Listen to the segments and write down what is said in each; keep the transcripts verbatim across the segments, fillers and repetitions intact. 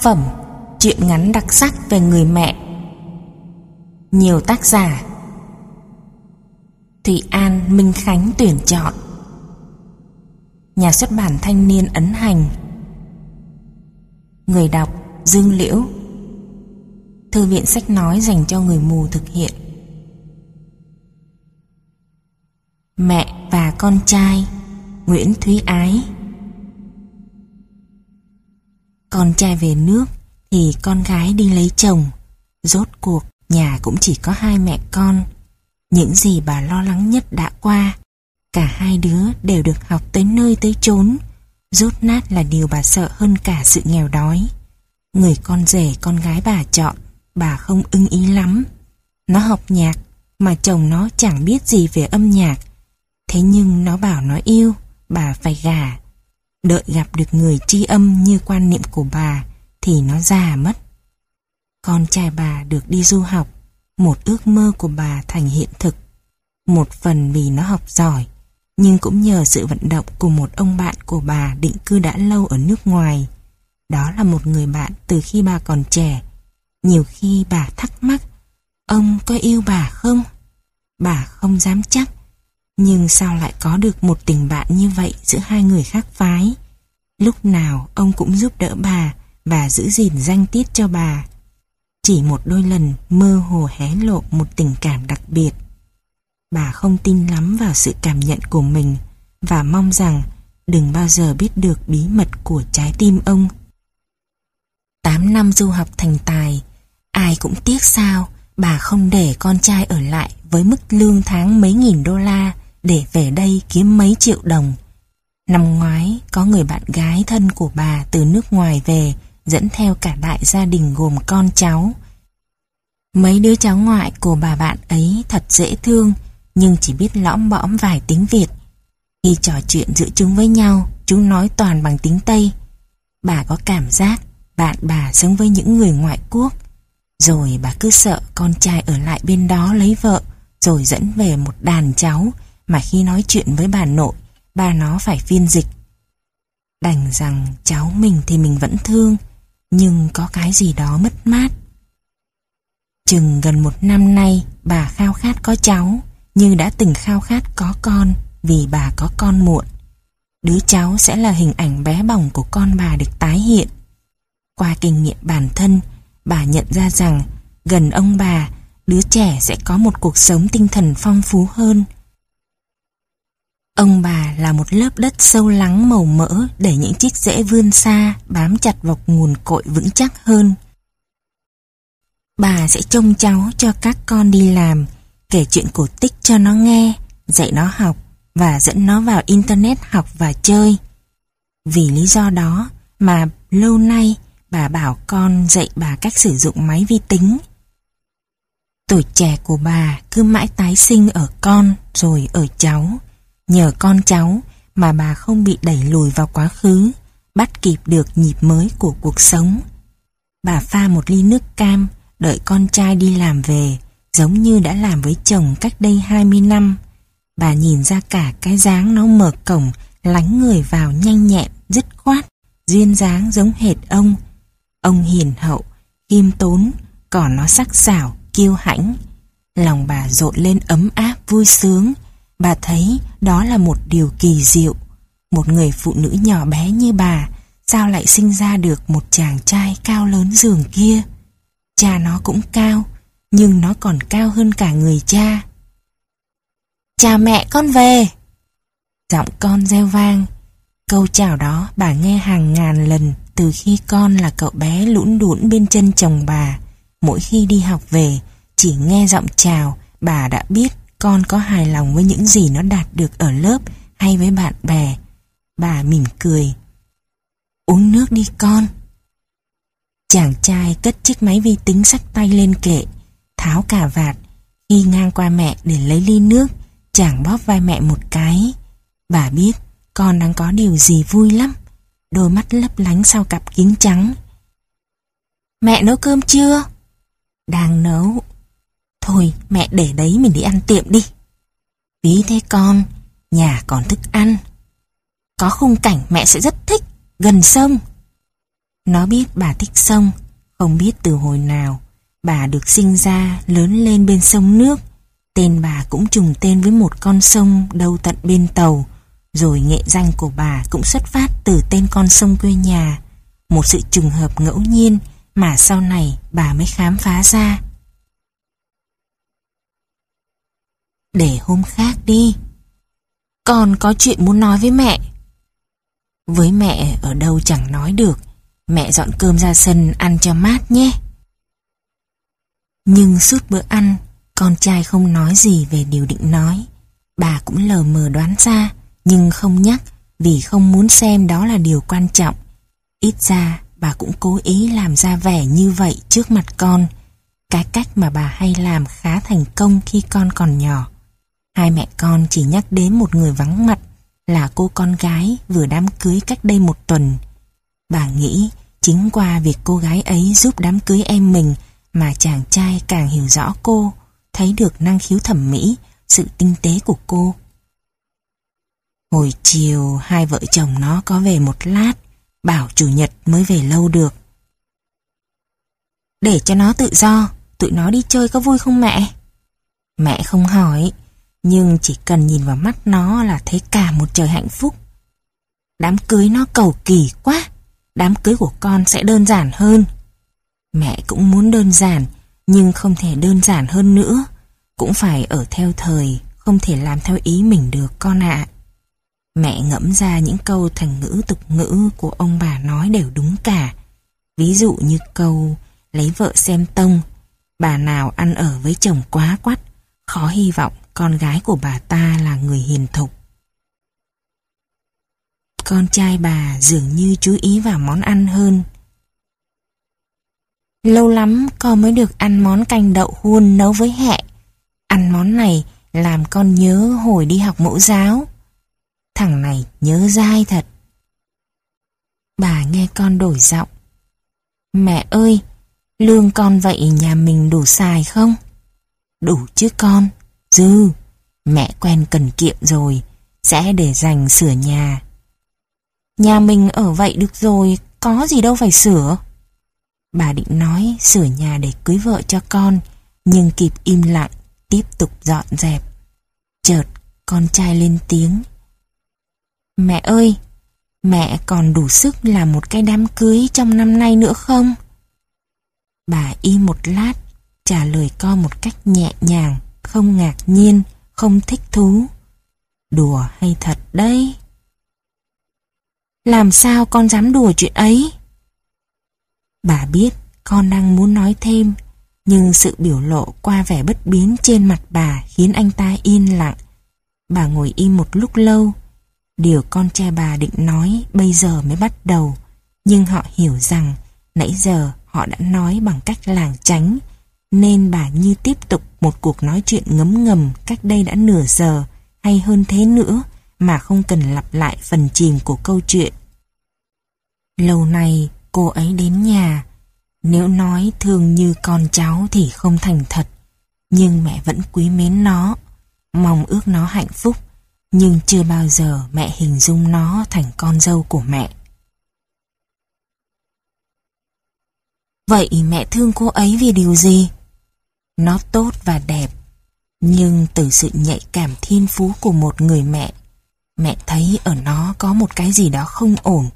phẩm, truyện ngắn đặc sắc về người mẹ. Nhiều tác giả: Thụy An, Minh Khánh tuyển chọn. Nhà xuất bản Thanh Niên ấn hành. Người đọc: Dương Liễu. Thư viện sách nói dành cho người mù thực hiện. Mẹ và con trai, Nguyễn Thúy Ái. Con trai về nước thì con gái đi lấy chồng. Rốt cuộc nhà cũng chỉ có hai mẹ con. Những gì bà lo lắng nhất đã qua. Cả hai đứa đều được học tới nơi tới chốn. Rốt nát là điều bà sợ hơn cả sự nghèo đói. Người con rể con gái bà chọn, bà không ưng ý lắm. Nó học nhạc mà chồng nó chẳng biết gì về âm nhạc. Thế nhưng nó bảo nó yêu, bà phải gả. Đợi gặp được người tri âm như quan niệm của bà thì nó già mất. Con trai bà được đi du học, một ước mơ của bà thành hiện thực. Một phần vì nó học giỏi, nhưng cũng nhờ sự vận động của một ông bạn của bà định cư đã lâu ở nước ngoài. Đó là một người bạn từ khi bà còn trẻ. Nhiều khi bà thắc mắc, ông có yêu bà không? Bà không dám chắc. Nhưng sao lại có được một tình bạn như vậy giữa hai người khác phái? Lúc nào ông cũng giúp đỡ bà và giữ gìn danh tiết cho bà. Chỉ một đôi lần mơ hồ hé lộ một tình cảm đặc biệt. Bà không tin lắm vào sự cảm nhận của mình và mong rằng đừng bao giờ biết được bí mật của trái tim ông. Tám năm du học thành tài, ai cũng tiếc sao bà không để con trai ở lại với mức lương tháng mấy nghìn đô la để về đây kiếm mấy triệu đồng. Năm ngoái có người bạn gái thân của bà từ nước ngoài về, dẫn theo cả đại gia đình gồm con cháu. Mấy đứa cháu ngoại của bà bạn ấy thật dễ thương, nhưng chỉ biết lõm bõm vài tiếng Việt. Khi trò chuyện giữa chúng với nhau, chúng nói toàn bằng tiếng Tây. Bà có cảm giác bạn bà sống với những người ngoại quốc. Rồi bà cứ sợ con trai ở lại bên đó lấy vợ, rồi dẫn về một đàn cháu mà khi nói chuyện với bà nội, bà nó phải phiên dịch. Đành rằng cháu mình thì mình vẫn thương, nhưng có cái gì đó mất mát. Chừng gần một năm nay bà khao khát có cháu, như đã từng khao khát có con vì bà có con muộn. Đứa cháu sẽ là hình ảnh bé bỏng của con bà được tái hiện. Qua kinh nghiệm bản thân, bà nhận ra rằng gần ông bà, đứa trẻ sẽ có một cuộc sống tinh thần phong phú hơn. Ông bà là một lớp đất sâu lắng màu mỡ để những chiếc rễ vươn xa, bám chặt vào nguồn cội vững chắc hơn. Bà sẽ trông cháu cho các con đi làm, kể chuyện cổ tích cho nó nghe, dạy nó học và dẫn nó vào internet học và chơi. Vì lý do đó mà lâu nay bà bảo con dạy bà cách sử dụng máy vi tính. Tuổi trẻ của bà cứ mãi tái sinh ở con rồi ở cháu. Nhờ con cháu mà bà không bị đẩy lùi vào quá khứ, bắt kịp được nhịp mới của cuộc sống. Bà pha một ly nước cam, đợi con trai đi làm về, giống như đã làm với chồng cách đây hai mươi năm. Bà nhìn ra cả cái dáng nó mở cổng, lánh người vào nhanh nhẹn, dứt khoát, duyên dáng giống hệt ông. Ông hiền hậu, khiêm tốn, còn nó sắc sảo, kiêu hãnh. Lòng bà dội lên ấm áp vui sướng. Bà thấy đó là một điều kỳ diệu. Một người phụ nữ nhỏ bé như bà sao lại sinh ra được một chàng trai cao lớn giường kia. Cha nó cũng cao, nhưng nó còn cao hơn cả người cha. Chào mẹ, con về. Giọng con reo vang. Câu chào đó bà nghe hàng ngàn lần từ khi con là cậu bé lũn đũn bên chân chồng bà. Mỗi khi đi học về, chỉ nghe giọng chào, bà đã biết con có hài lòng với những gì nó đạt được ở lớp hay với bạn bè. Bà mỉm cười. Uống nước đi con. Chàng trai cất chiếc máy vi tính xách tay lên kệ, tháo cà vạt. Khi ngang qua mẹ để lấy ly nước, chàng bóp vai mẹ một cái. Bà biết con đang có điều gì vui lắm. Đôi mắt lấp lánh sau cặp kính trắng. Mẹ nấu cơm chưa? Đang nấu. Thôi mẹ để đấy mình đi ăn tiệm đi. Phí thế con, nhà còn thức ăn. Có khung cảnh mẹ sẽ rất thích, gần sông. Nó biết bà thích sông, không biết từ hồi nào. Bà được sinh ra, lớn lên bên sông nước. Tên bà cũng trùng tên với một con sông đâu tận bên Tàu. Rồi nghệ danh của bà cũng xuất phát từ tên con sông quê nhà. Một sự trùng hợp ngẫu nhiên mà sau này bà mới khám phá ra. Để hôm khác đi. Con có chuyện muốn nói với mẹ. Với mẹ ở đâu chẳng nói được. Mẹ dọn cơm ra sân ăn cho mát nhé. Nhưng suốt bữa ăn, con trai không nói gì về điều định nói. Bà cũng lờ mờ đoán ra, nhưng không nhắc vì không muốn xem đó là điều quan trọng. Ít ra bà cũng cố ý làm ra vẻ như vậy trước mặt con. Cái cách mà bà hay làm khá thành công khi con còn nhỏ. Hai mẹ con chỉ nhắc đến một người vắng mặt là cô con gái vừa đám cưới cách đây một tuần. Bà nghĩ chính qua việc cô gái ấy giúp đám cưới em mình mà chàng trai càng hiểu rõ cô, thấy được năng khiếu thẩm mỹ, sự tinh tế của cô. Hồi chiều hai vợ chồng nó có về một lát, bảo chủ nhật mới về lâu được. Để cho nó tự do, tụi nó đi chơi có vui không mẹ? Mẹ không hỏi, nhưng chỉ cần nhìn vào mắt nó là thấy cả một trời hạnh phúc. Đám cưới nó cầu kỳ quá, đám cưới của con sẽ đơn giản hơn. Mẹ cũng muốn đơn giản, nhưng không thể đơn giản hơn nữa. Cũng phải ở theo thời, không thể làm theo ý mình được con ạ. Mẹ ngẫm ra những câu thành ngữ tục ngữ của ông bà nói đều đúng cả. Ví dụ như câu lấy vợ xem tông. Bà nào ăn ở với chồng quá quắt, khó hy vọng con gái của bà ta là người hiền thục. Con trai bà dường như chú ý vào món ăn hơn. Lâu lắm con mới được ăn món canh đậu hun nấu với hẹ. Ăn món này làm con nhớ hồi đi học mẫu giáo. Thằng này nhớ dai thật. Bà nghe con đổi giọng. Mẹ ơi, lương con vậy nhà mình đủ xài không? Đủ chứ con, dư. Mẹ quen cần kiệm rồi, sẽ để dành sửa nhà. Nhà mình ở vậy được rồi, có gì đâu phải sửa. Bà định nói sửa nhà để cưới vợ cho con, nhưng kịp im lặng, tiếp tục dọn dẹp. Chợt con trai lên tiếng. Mẹ ơi, mẹ còn đủ sức làm một cái đám cưới trong năm nay nữa không? Bà im một lát, trả lời con một cách nhẹ nhàng, không ngạc nhiên, không thích thú. Đùa hay thật đấy? Làm sao con dám đùa chuyện ấy? Bà biết con đang muốn nói thêm, nhưng sự biểu lộ qua vẻ bất biến trên mặt bà khiến anh ta yên lặng. Bà ngồi im một lúc lâu. Điều con trai bà định nói bây giờ mới bắt đầu, nhưng họ hiểu rằng nãy giờ họ đã nói bằng cách lảng tránh, nên bà như tiếp tục một cuộc nói chuyện ngấm ngầm cách đây đã nửa giờ hay hơn thế nữa mà không cần lặp lại phần chìm của câu chuyện. Lâu nay cô ấy đến nhà, nếu nói thương như con cháu thì không thành thật, nhưng mẹ vẫn quý mến nó, mong ước nó hạnh phúc, nhưng chưa bao giờ mẹ hình dung nó thành con dâu của mẹ. Vậy mẹ thương cô ấy vì điều gì? Nó tốt và đẹp, nhưng từ sự nhạy cảm thiên phú của một người mẹ, mẹ thấy ở nó có một cái gì đó không ổn.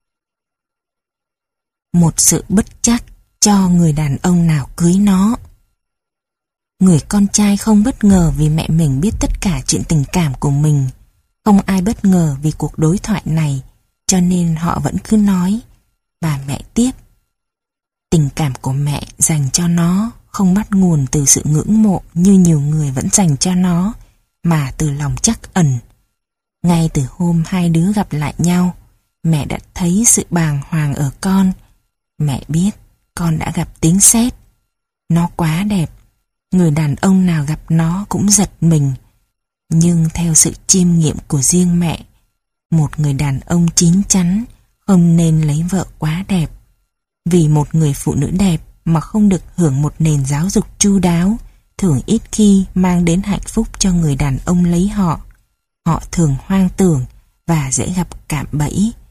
Một sự bất chắc cho người đàn ông nào cưới nó. Người con trai không bất ngờ vì mẹ mình biết tất cả chuyện tình cảm của mình. Không ai bất ngờ vì cuộc đối thoại này, cho nên họ vẫn cứ nói. Bà mẹ tiếp. Tình cảm của mẹ dành cho nó không bắt nguồn từ sự ngưỡng mộ như nhiều người vẫn dành cho nó, mà từ lòng trắc ẩn. Ngay từ hôm hai đứa gặp lại nhau, mẹ đã thấy sự bàng hoàng ở con. Mẹ biết con đã gặp tiếng sét. Nó quá đẹp, người đàn ông nào gặp nó cũng giật mình. Nhưng theo sự chiêm nghiệm của riêng mẹ, một người đàn ông chín chắn không nên lấy vợ quá đẹp. Vì một người phụ nữ đẹp mà không được hưởng một nền giáo dục chu đáo thường ít khi mang đến hạnh phúc cho người đàn ông lấy họ. Họ thường hoang tưởng và dễ gặp cạm bẫy.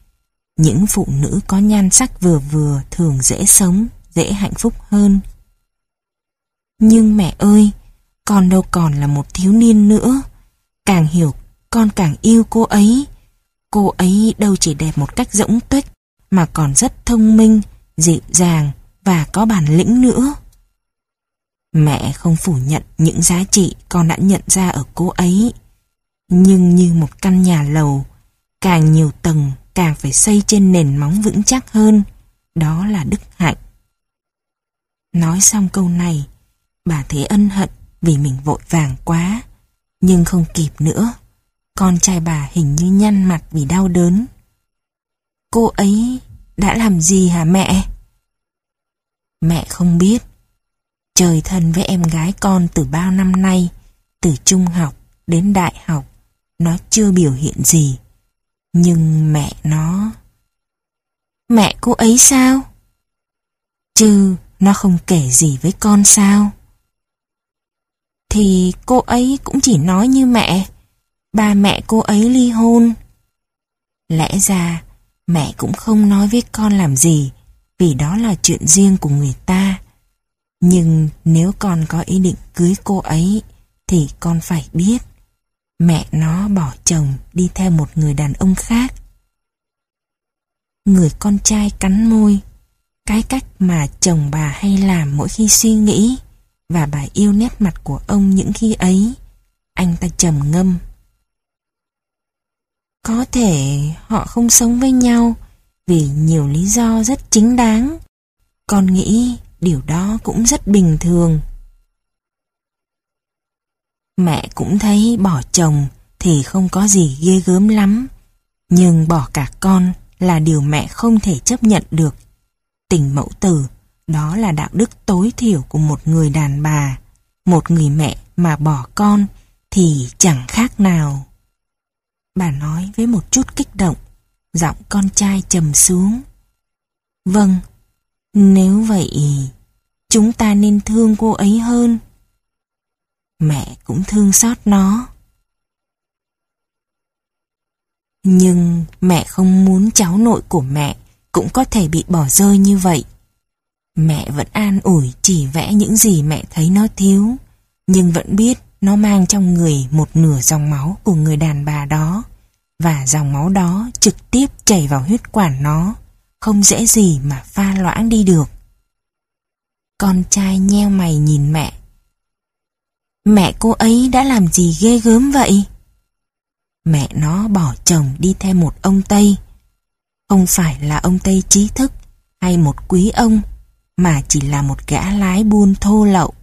Những phụ nữ có nhan sắc vừa vừa thường dễ sống, dễ hạnh phúc hơn. Nhưng mẹ ơi, con đâu còn là một thiếu niên nữa. Càng hiểu, con càng yêu cô ấy. Cô ấy đâu chỉ đẹp một cách rỗng tuếch, mà còn rất thông minh, dịu dàng và có bản lĩnh nữa. Mẹ không phủ nhận những giá trị con đã nhận ra ở cô ấy. Nhưng như một căn nhà lầu, càng nhiều tầng càng phải xây trên nền móng vững chắc hơn. Đó là đức hạnh. Nói xong câu này, bà thấy ân hận vì mình vội vàng quá. Nhưng không kịp nữa. Con trai bà hình như nhăn mặt vì đau đớn. Cô ấy đã làm gì hả mẹ? Mẹ không biết. Trời thân với em gái con từ bao năm nay, từ trung học đến đại học, nó chưa biểu hiện gì. Nhưng mẹ nó... Mẹ cô ấy sao? Chứ nó không kể gì với con sao? Thì cô ấy cũng chỉ nói như mẹ. Ba mẹ cô ấy ly hôn. Lẽ ra mẹ cũng không nói với con làm gì, vì đó là chuyện riêng của người ta. Nhưng nếu con có ý định cưới cô ấy thì con phải biết mẹ nó bỏ chồng đi theo một người đàn ông khác. Người con trai cắn môi. Cái cách mà chồng bà hay làm mỗi khi suy nghĩ, và bà yêu nét mặt của ông những khi ấy. Anh ta trầm ngâm. Có thể họ không sống với nhau vì nhiều lý do rất chính đáng. Con nghĩ điều đó cũng rất bình thường. Mẹ cũng thấy bỏ chồng thì không có gì ghê gớm lắm. Nhưng bỏ cả con là điều mẹ không thể chấp nhận được. Tình mẫu tử, đó là đạo đức tối thiểu của một người đàn bà. Một người mẹ mà bỏ con thì chẳng khác nào. Bà nói với một chút kích động, giọng con trai trầm xuống. Vâng, nếu vậy, chúng ta nên thương cô ấy hơn. Mẹ cũng thương xót nó. Nhưng mẹ không muốn cháu nội của mẹ cũng có thể bị bỏ rơi như vậy. Mẹ vẫn an ủi chỉ vẽ những gì mẹ thấy nó thiếu, nhưng vẫn biết nó mang trong người một nửa dòng máu của người đàn bà đó, và dòng máu đó trực tiếp chảy vào huyết quản nó, không dễ gì mà pha loãng đi được. Con trai nheo mày nhìn mẹ. Mẹ cô ấy đã làm gì ghê gớm vậy? Mẹ nó bỏ chồng đi theo một ông Tây. Không phải là ông Tây trí thức hay một quý ông, mà chỉ là một gã lái buôn thô lậu.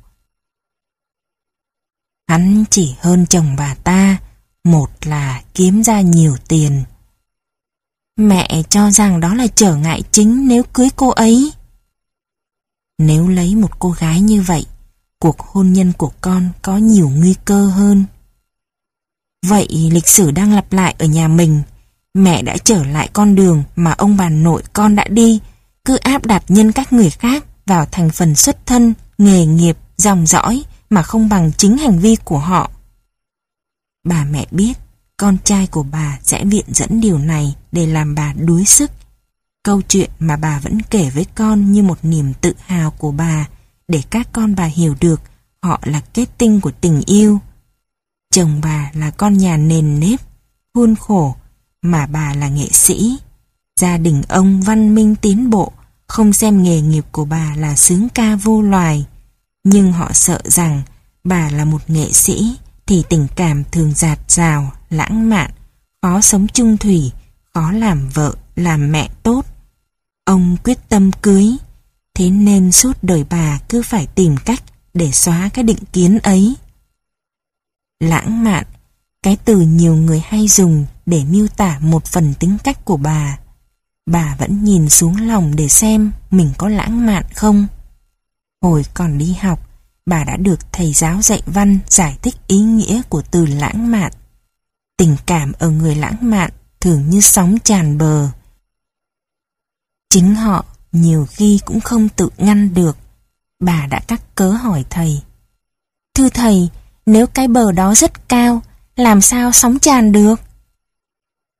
Hắn chỉ hơn chồng bà ta, một là kiếm ra nhiều tiền. Mẹ cho rằng đó là trở ngại chính nếu cưới cô ấy. Nếu lấy một cô gái như vậy, cuộc hôn nhân của con có nhiều nguy cơ hơn. Vậy lịch sử đang lặp lại ở nhà mình. Mẹ đã trở lại con đường mà ông bà nội con đã đi, cứ áp đặt nhân các người khác vào thành phần xuất thân, nghề nghiệp, dòng dõi mà không bằng chính hành vi của họ. Bà mẹ biết con trai của bà sẽ viện dẫn điều này để làm bà đuối sức. Câu chuyện mà bà vẫn kể với con như một niềm tự hào của bà, để các con bà hiểu được họ là kết tinh của tình yêu. Chồng bà là con nhà nền nếp, khuôn khổ, mà bà là nghệ sĩ. Gia đình ông văn minh tiến bộ, không xem nghề nghiệp của bà là sướng ca vô loài. Nhưng họ sợ rằng bà là một nghệ sĩ thì tình cảm thường dạt dào, lãng mạn, khó sống chung thủy, khó làm vợ, làm mẹ tốt. Ông quyết tâm cưới, thế nên suốt đời bà cứ phải tìm cách để xóa cái định kiến ấy. Lãng mạn, cái từ nhiều người hay dùng để miêu tả một phần tính cách của bà. Bà vẫn nhìn xuống lòng để xem mình có lãng mạn không. Hồi còn đi học, bà đã được thầy giáo dạy văn giải thích ý nghĩa của từ lãng mạn. Tình cảm ở người lãng mạn thường như sóng tràn bờ. Chính họ nhiều khi cũng không tự ngăn được. Bà đã cắt cớ hỏi thầy. Thưa thầy, nếu cái bờ đó rất cao, làm sao sóng tràn được?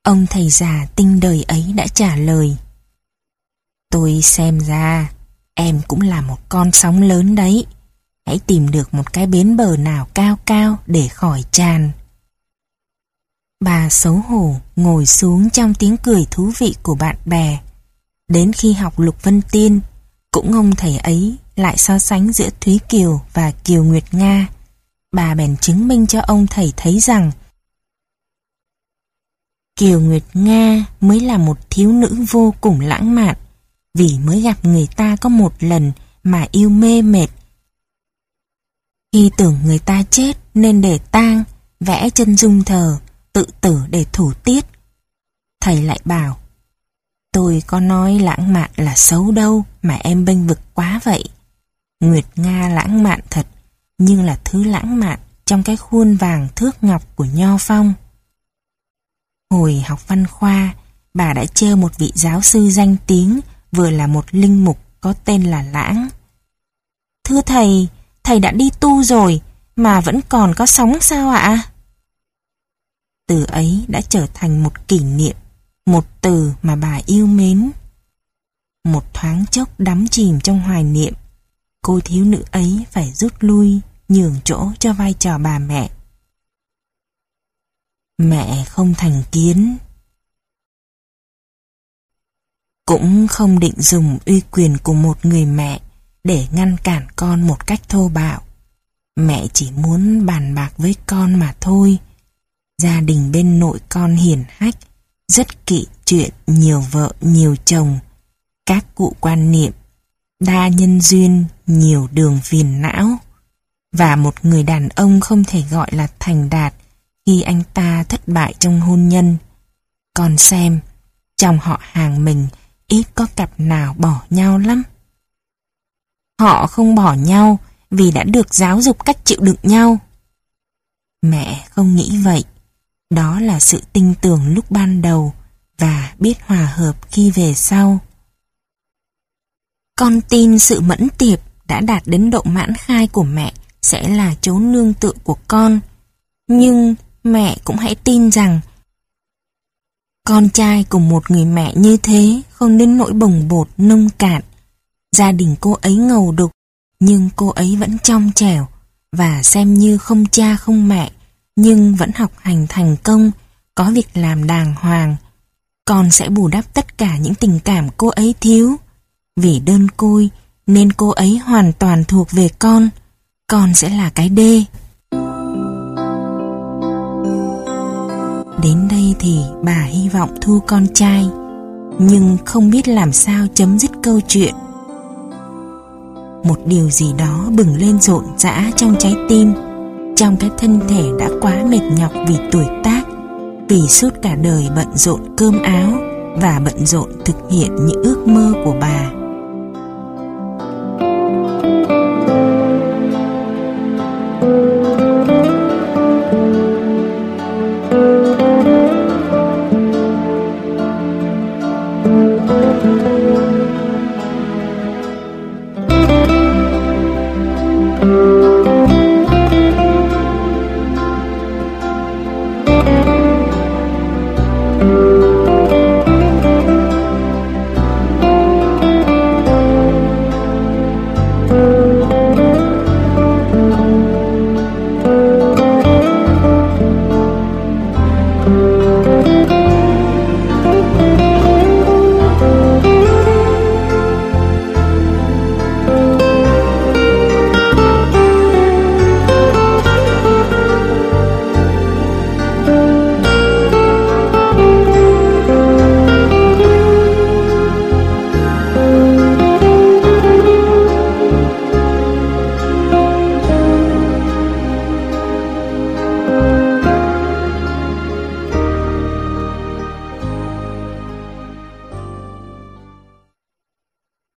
Ông thầy già tinh đời ấy đã trả lời: Tôi xem ra em cũng là một con sóng lớn đấy. Hãy tìm được một cái bến bờ nào cao cao để khỏi tràn. Bà xấu hổ ngồi xuống trong tiếng cười thú vị của bạn bè. Đến khi học Lục Vân Tiên, cũng ông thầy ấy lại so sánh giữa Thúy Kiều và Kiều Nguyệt Nga. Bà bèn chứng minh cho ông thầy thấy rằng Kiều Nguyệt Nga mới là một thiếu nữ vô cùng lãng mạn, vì mới gặp người ta có một lần mà yêu mê mệt. Khi tưởng người ta chết nên để tang, vẽ chân dung thờ, tự tử để thủ tiết. Thầy lại bảo: Tôi có nói lãng mạn là xấu đâu mà em bênh vực quá vậy. Nguyệt Nga lãng mạn thật, nhưng là thứ lãng mạn trong cái khuôn vàng thước ngọc của Nho Phong. Hồi học văn khoa, bà đã trêu một vị giáo sư danh tiếng, vừa là một linh mục có tên là Lãng. Thưa thầy, thầy đã đi tu rồi mà vẫn còn có sóng sao ạ? Từ ấy đã trở thành một kỷ niệm, một từ mà bà yêu mến. Một thoáng chốc đắm chìm trong hoài niệm, cô thiếu nữ ấy phải rút lui, nhường chỗ cho vai trò bà mẹ. Mẹ không thành kiến, cũng không định dùng uy quyền của một người mẹ để ngăn cản con một cách thô bạo. Mẹ chỉ muốn bàn bạc với con mà thôi. Gia đình bên nội con hiền hách, rất kỵ chuyện nhiều vợ nhiều chồng. Các cụ quan niệm đa nhân duyên, nhiều đường phiền não. Và một người đàn ông không thể gọi là thành đạt khi anh ta thất bại trong hôn nhân. Con xem, trong họ hàng mình ít có cặp nào bỏ nhau lắm. Họ không bỏ nhau vì đã được giáo dục cách chịu đựng nhau. Mẹ không nghĩ vậy. Đó là sự tin tưởng lúc ban đầu và biết hòa hợp khi về sau. Con tin sự mẫn tiệp đã đạt đến độ mãn khai của mẹ sẽ là chỗ nương tựa của con. Nhưng mẹ cũng hãy tin rằng con trai cùng một người mẹ như thế không đến nỗi bồng bột nông cạn. Gia đình cô ấy ngầu đục, nhưng cô ấy vẫn trong trẻo, và xem như không cha không mẹ, nhưng vẫn học hành thành công, có việc làm đàng hoàng. Con sẽ bù đắp tất cả những tình cảm cô ấy thiếu. Vì đơn côi nên cô ấy hoàn toàn thuộc về con. Con sẽ là cái đê. Đến đây thì bà hy vọng thu con trai, nhưng không biết làm sao chấm dứt câu chuyện. Một điều gì đó bừng lên rộn rã trong trái tim, trong cái thân thể đã quá mệt nhọc vì tuổi tác, vì suốt cả đời bận rộn cơm áo và bận rộn thực hiện những ước mơ của bà.